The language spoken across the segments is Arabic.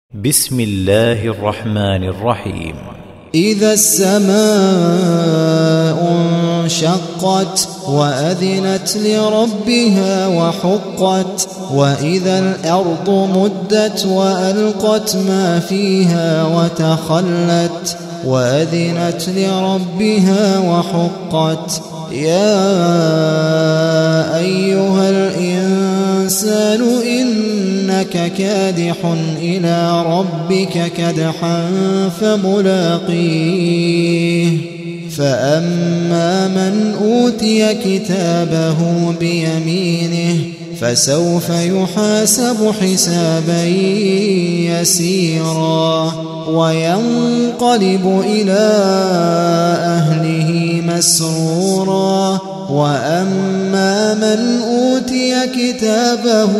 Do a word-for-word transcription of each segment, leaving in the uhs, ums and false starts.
بسم الله الرحمن الرحيم. إذا السماء انشقت وأذنت لربها وحقت وإذا الأرض مدت وألقت ما فيها وتخلت وأذنت لربها وحقت. يا أيها الإنسان إنك كادح إلى ربك كدحا فملاقيه فأما من أوتي كتابه بيمينه فسوف يحاسب حسابا يسيرا وينقلب إلى أهله مسرورا. وأما من أوتي كتابه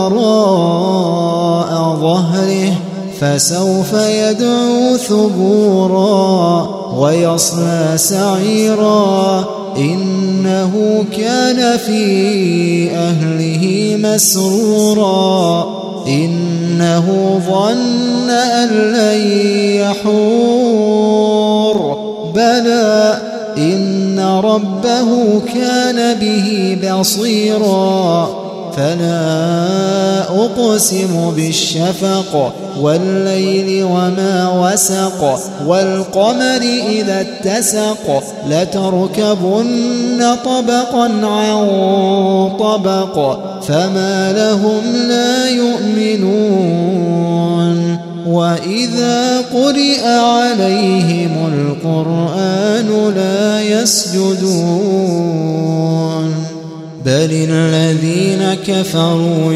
وراء ظهره فسوف يدعو ثبورا ويصلى سعيرا إنه كان في أهله مسرورا إنه ظن أن لن يحور بلى إن ربه كان به بصيرا. فلا أقسم بالشفق والليل وما وسق والقمر إذا اتسق لتركبن طبقا عن طبق فما لهم لا يؤمنون. وإذا قرئ عليهم القرآن لا يسجدون بل الذين كفروا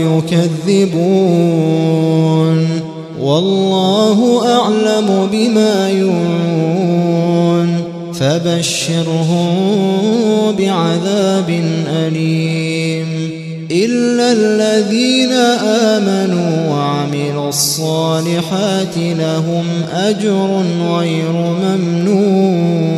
يكذبون والله أعلم بما يوعون فبشرهم بعذاب أليم إلا الذين آمنوا وعملوا الصالحات لهم أجر غير ممنون.